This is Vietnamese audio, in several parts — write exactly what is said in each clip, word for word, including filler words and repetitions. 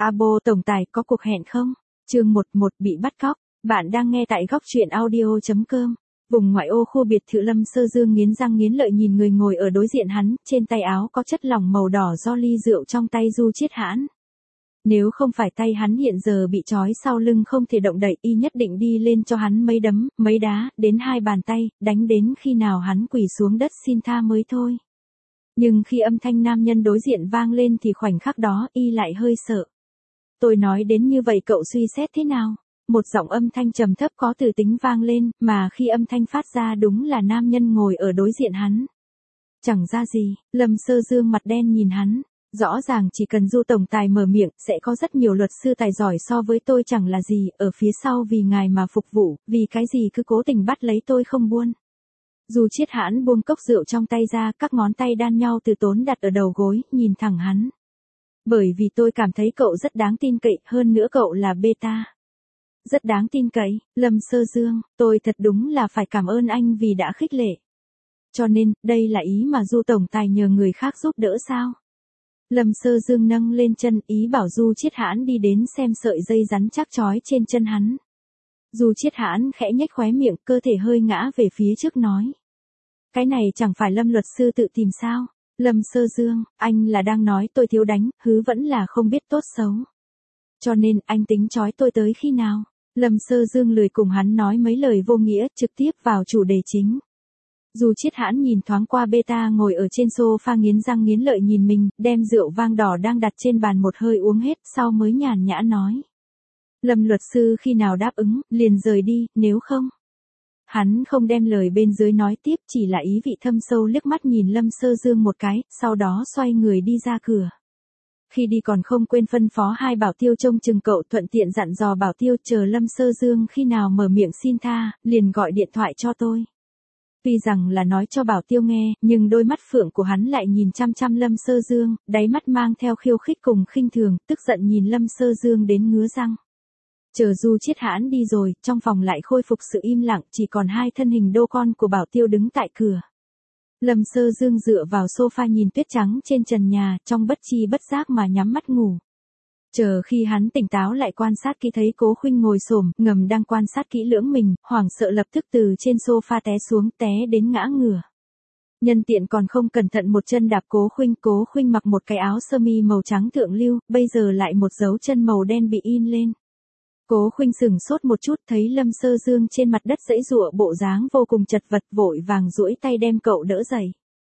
Abo tổng tài có cuộc hẹn không? Chương một một bị bắt cóc. Bạn đang nghe tại góc truyện audio chấm com. Vùng ngoại ô khu biệt thự Lâm Sơ Dương nghiến răng nghiến lợi nhìn người ngồi ở đối diện hắn, trên tay áo có chất lỏng màu đỏ do ly rượu trong tay Du Chiết Hãn. Nếu không phải tay hắn hiện giờ bị trói sau lưng không thể động đậy, y nhất định đi lên cho hắn mấy đấm, mấy đá, đến hai bàn tay, đánh đến khi nào hắn quỳ xuống đất xin tha mới thôi. Nhưng khi âm thanh nam nhân đối diện vang lên thì khoảnh khắc đó y lại hơi sợ. Tôi nói đến như vậy cậu suy xét thế nào? Một giọng âm thanh trầm thấp có từ tính vang lên, mà khi âm thanh phát ra đúng là nam nhân ngồi ở đối diện hắn. Chẳng ra gì, Lâm Sơ Dương mặt đen nhìn hắn. Rõ ràng chỉ cần Du tổng tài mở miệng, sẽ có rất nhiều luật sư tài giỏi so với tôi chẳng là gì, ở phía sau vì ngài mà phục vụ, vì cái gì cứ cố tình bắt lấy tôi không buông. Du Chiết Hãn buông cốc rượu trong tay ra, các ngón tay đan nhau từ tốn đặt ở đầu gối, nhìn thẳng hắn. Bởi vì tôi cảm thấy cậu rất đáng tin cậy, hơn nữa cậu là beta. Rất đáng tin cậy, Lâm Sơ Dương, tôi thật đúng là phải cảm ơn anh vì đã khích lệ. Cho nên, đây là ý mà Du tổng tài nhờ người khác giúp đỡ sao? Lâm Sơ Dương nâng lên chân, ý bảo Du Chiết Hãn đi đến xem sợi dây rắn chắc trói trên chân hắn. Du Chiết Hãn khẽ nhếch khóe miệng, cơ thể hơi ngã về phía trước nói. Cái này chẳng phải Lâm luật sư tự tìm sao? Lâm Sơ Dương, anh là đang nói tôi thiếu đánh, hứ vẫn là không biết tốt xấu. Cho nên, anh tính trói tôi tới khi nào? Lâm Sơ Dương lười cùng hắn nói mấy lời vô nghĩa, trực tiếp vào chủ đề chính. Du Chiết Hãn nhìn thoáng qua beta ngồi ở trên sofa nghiến răng nghiến lợi nhìn mình, đem rượu vang đỏ đang đặt trên bàn một hơi uống hết, sau mới nhàn nhã nói. Lâm luật sư khi nào đáp ứng, liền rời đi, nếu không. Hắn không đem lời bên dưới nói tiếp, chỉ là ý vị thâm sâu liếc mắt nhìn Lâm Sơ Dương một cái, sau đó xoay người đi ra cửa. Khi đi còn không quên phân phó hai bảo tiêu trông chừng cậu, thuận tiện dặn dò bảo tiêu chờ Lâm Sơ Dương khi nào mở miệng xin tha, liền gọi điện thoại cho tôi. Tuy rằng là nói cho bảo tiêu nghe, nhưng đôi mắt phượng của hắn lại nhìn chăm chăm Lâm Sơ Dương, đáy mắt mang theo khiêu khích cùng khinh thường, tức giận nhìn Lâm Sơ Dương đến ngứa răng. Chờ Du Chiết Hãn đi rồi, trong phòng lại khôi phục sự im lặng, chỉ còn hai thân hình đô con của bảo tiêu đứng tại cửa. Lâm Sơ Dương dựa vào sofa nhìn tuyết trắng trên trần nhà, trong bất chi bất giác mà nhắm mắt ngủ. Chờ khi hắn tỉnh táo lại quan sát kỹ thấy Cố Khuynh ngồi xổm, ngầm đang quan sát kỹ lưỡng mình, hoảng sợ lập tức từ trên sofa té xuống, té đến ngã ngửa. Nhân tiện còn không cẩn thận một chân đạp Cố Khuynh, Cố Khuynh mặc một cái áo sơ mi màu trắng thượng lưu, bây giờ lại một dấu chân màu đen bị in lên. Cố Khuynh sửng sốt một chút, thấy Lâm Sơ Dương trên mặt đất giãy giụa bộ dáng vô cùng chật vật, vội vàng duỗi tay đem cậu đỡ dậy.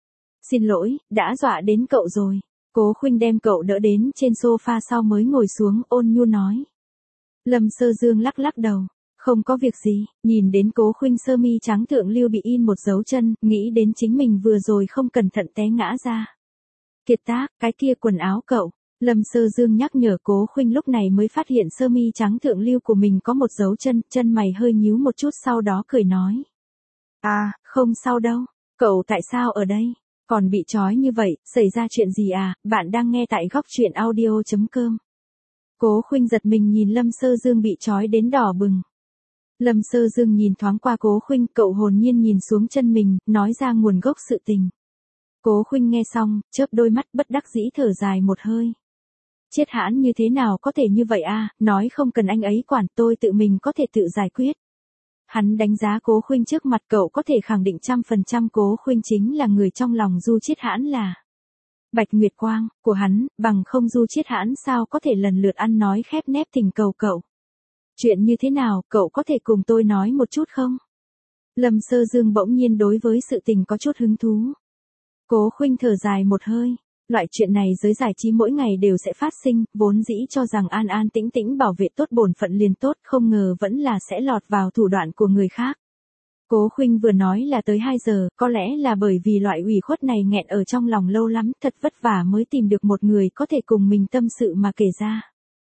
Xin lỗi, đã dọa đến cậu rồi. Cố Khuynh đem cậu đỡ đến trên sofa sau mới ngồi xuống, ôn nhu nói. Lâm Sơ Dương lắc lắc đầu. Không có việc gì, nhìn đến Cố Khuynh sơ mi trắng thượng lưu bị in một dấu chân, nghĩ đến chính mình vừa rồi không cẩn thận té ngã ra. Kiệt tác, cái kia quần áo cậu. Lâm Sơ Dương nhắc nhở Cố Khuynh lúc này mới phát hiện sơ mi trắng thượng lưu của mình có một dấu chân, chân mày hơi nhíu một chút sau đó cười nói. À, không sao đâu, cậu tại sao ở đây? Còn bị trói như vậy, xảy ra chuyện gì à? Bạn đang nghe tại góc truyện audio chấm com. Cố Khuynh giật mình nhìn Lâm Sơ Dương bị trói đến đỏ bừng. Lâm Sơ Dương nhìn thoáng qua Cố Khuynh, cậu hồn nhiên nhìn xuống chân mình, nói ra nguồn gốc sự tình. Cố Khuynh nghe xong, chớp đôi mắt bất đắc dĩ thở dài một hơi. Chiết Hãn như thế nào có thể như vậy à, nói không cần anh ấy quản, tôi tự mình có thể tự giải quyết. Hắn đánh giá Cố Khuynh trước mặt cậu có thể khẳng định trăm phần trăm Cố Khuynh chính là người trong lòng Du Chiết Hãn là Bạch Nguyệt Quang của hắn, bằng không Du Chiết Hãn sao có thể lần lượt ăn nói khép nép thỉnh cầu cậu. Chuyện như thế nào, cậu có thể cùng tôi nói một chút không? Lâm Sơ Dương bỗng nhiên đối với sự tình có chút hứng thú. Cố Khuynh thở dài một hơi. Loại chuyện này giới giải trí mỗi ngày đều sẽ phát sinh, vốn dĩ cho rằng an an tĩnh tĩnh bảo vệ tốt bổn phận liền tốt, không ngờ vẫn là sẽ lọt vào thủ đoạn của người khác. Cố Khuynh vừa nói là tới hai giờ, có lẽ là bởi vì loại ủy khuất này nghẹn ở trong lòng lâu lắm, thật vất vả mới tìm được một người có thể cùng mình tâm sự mà kể ra.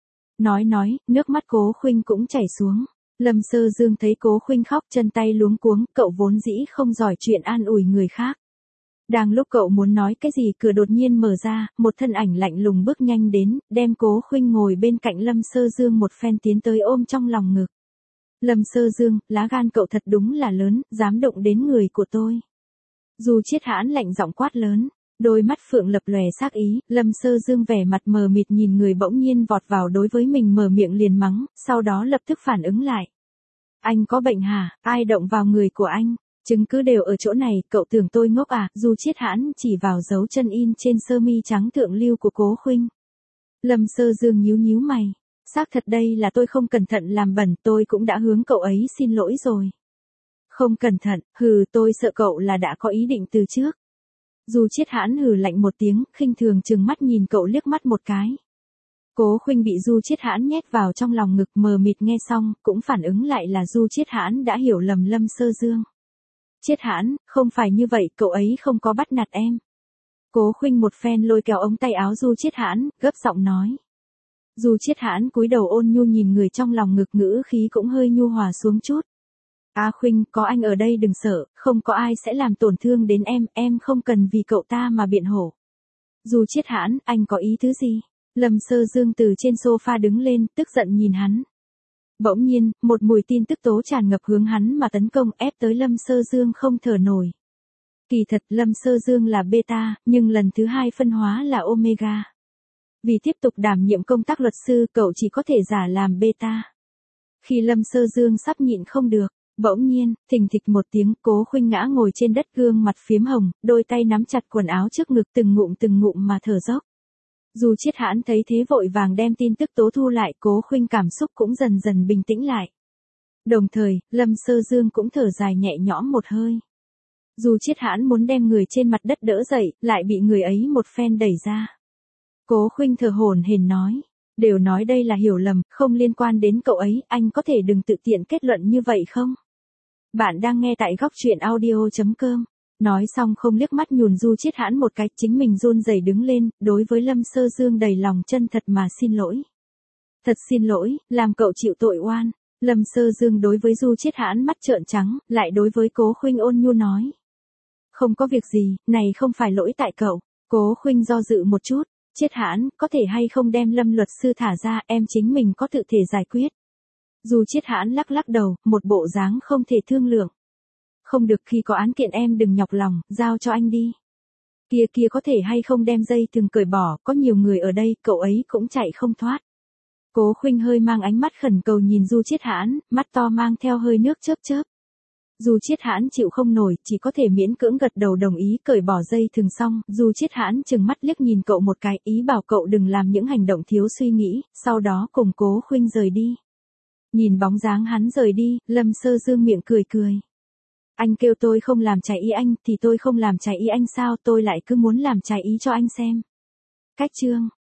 Nói nói, nước mắt Cố Khuynh cũng chảy xuống. Lâm Sơ Dương thấy Cố Khuynh khóc chân tay luống cuống, cậu vốn dĩ không giỏi chuyện an ủi người khác. Đang lúc cậu muốn nói cái gì cửa đột nhiên mở ra, một thân ảnh lạnh lùng bước nhanh đến, đem Cố Khuynh ngồi bên cạnh Lâm Sơ Dương một phen tiến tới ôm trong lòng ngực. Lâm Sơ Dương, lá gan cậu thật đúng là lớn, dám động đến người của tôi. Du Chiết Hãn lạnh giọng quát lớn. Đôi mắt phượng lập lòe sắc ý, Lâm Sơ Dương vẻ mặt mờ mịt nhìn người bỗng nhiên vọt vào đối với mình mở miệng liền mắng, sau đó lập tức phản ứng lại. Anh có bệnh hả, ai động vào người của anh? Chứng cứ đều ở chỗ này, cậu tưởng tôi ngốc à? Du Chiết Hãn chỉ vào dấu chân in trên sơ mi trắng thượng lưu của Cố Khuynh. Lâm Sơ Dương nhíu nhíu mày. Xác thật đây là tôi không cẩn thận làm bẩn, tôi cũng đã hướng cậu ấy xin lỗi rồi. Không cẩn thận, hừ, tôi sợ cậu là đã có ý định từ trước. Du Chiết Hãn hừ lạnh một tiếng, khinh thường trừng mắt nhìn cậu liếc mắt một cái. Cố Khuynh bị Du Chiết Hãn nhét vào trong lòng ngực, mờ mịt nghe xong, cũng phản ứng lại là Du Chiết Hãn đã hiểu lầm Lâm Sơ Dương. Chiết Hãn, không phải như vậy, cậu ấy không có bắt nạt em. Cố Khuynh một phen lôi kéo ống tay áo Du Chiết Hãn, gấp giọng nói. Du Chiết Hãn cúi đầu ôn nhu nhìn người trong lòng ngực, ngữ khí cũng hơi nhu hòa xuống chút. A Khuynh, có anh ở đây đừng sợ, không có ai sẽ làm tổn thương đến em, em không cần vì cậu ta mà biện hộ. Du Chiết Hãn, anh có ý thứ gì? Lâm Sơ Dương từ trên sofa đứng lên, tức giận nhìn hắn. Bỗng nhiên, một mùi tin tức tố tràn ngập hướng hắn mà tấn công, ép tới Lâm Sơ Dương không thở nổi. Kỳ thật Lâm Sơ Dương là beta, nhưng lần thứ hai phân hóa là omega. Vì tiếp tục đảm nhiệm công tác luật sư, cậu chỉ có thể giả làm beta. Khi Lâm Sơ Dương sắp nhịn không được, bỗng nhiên, thình thịch một tiếng, Cố Khuynh ngã ngồi trên đất, gương mặt phiếm hồng, đôi tay nắm chặt quần áo trước ngực, từng ngụm từng ngụm mà thở dốc. Du Chiết Hãn thấy thế vội vàng đem tin tức tố thu lại, Cố Khuynh cảm xúc cũng dần dần bình tĩnh lại. Đồng thời, Lâm Sơ Dương cũng thở dài nhẹ nhõm một hơi. Du Chiết Hãn muốn đem người trên mặt đất đỡ dậy, lại bị người ấy một phen đẩy ra. Cố Khuynh thở hổn hển nói, đều nói đây là hiểu lầm, không liên quan đến cậu ấy, anh có thể đừng tự tiện kết luận như vậy không? Bạn đang nghe tại góc truyện audio chấm com. Nói xong không liếc mắt nhùn Du Chiết Hãn một cái, chính mình run rẩy đứng lên, đối với Lâm Sơ Dương đầy lòng chân thật mà xin lỗi. Thật xin lỗi, làm cậu chịu tội oan. Lâm Sơ Dương đối với Du Chiết Hãn mắt trợn trắng, lại đối với Cố Khuynh ôn nhu nói. Không có việc gì, này không phải lỗi tại cậu. Cố Khuynh do dự một chút, Chiết Hãn, có thể hay không đem Lâm luật sư thả ra, em chính mình có tự thể giải quyết. Du Chiết Hãn lắc lắc đầu, một bộ dáng không thể thương lượng. Không được, khi có án kiện em đừng nhọc lòng, giao cho anh đi. Kia kia có thể hay không đem dây thừng cởi bỏ, có nhiều người ở đây, cậu ấy cũng chạy không thoát. Cố Khuynh hơi mang ánh mắt khẩn cầu nhìn Du Chiết Hãn, mắt to mang theo hơi nước chớp chớp. Du Chiết Hãn chịu không nổi, chỉ có thể miễn cưỡng gật đầu đồng ý cởi bỏ dây thừng xong, Du Chiết Hãn trừng mắt liếc nhìn cậu một cái, ý bảo cậu đừng làm những hành động thiếu suy nghĩ, sau đó cùng Cố Khuynh rời đi. Nhìn bóng dáng hắn rời đi, Lâm Sơ Dương miệng cười cười. Anh kêu tôi không làm trái ý anh, thì tôi không làm trái ý anh sao, tôi lại cứ muốn làm trái ý cho anh xem. Cách chương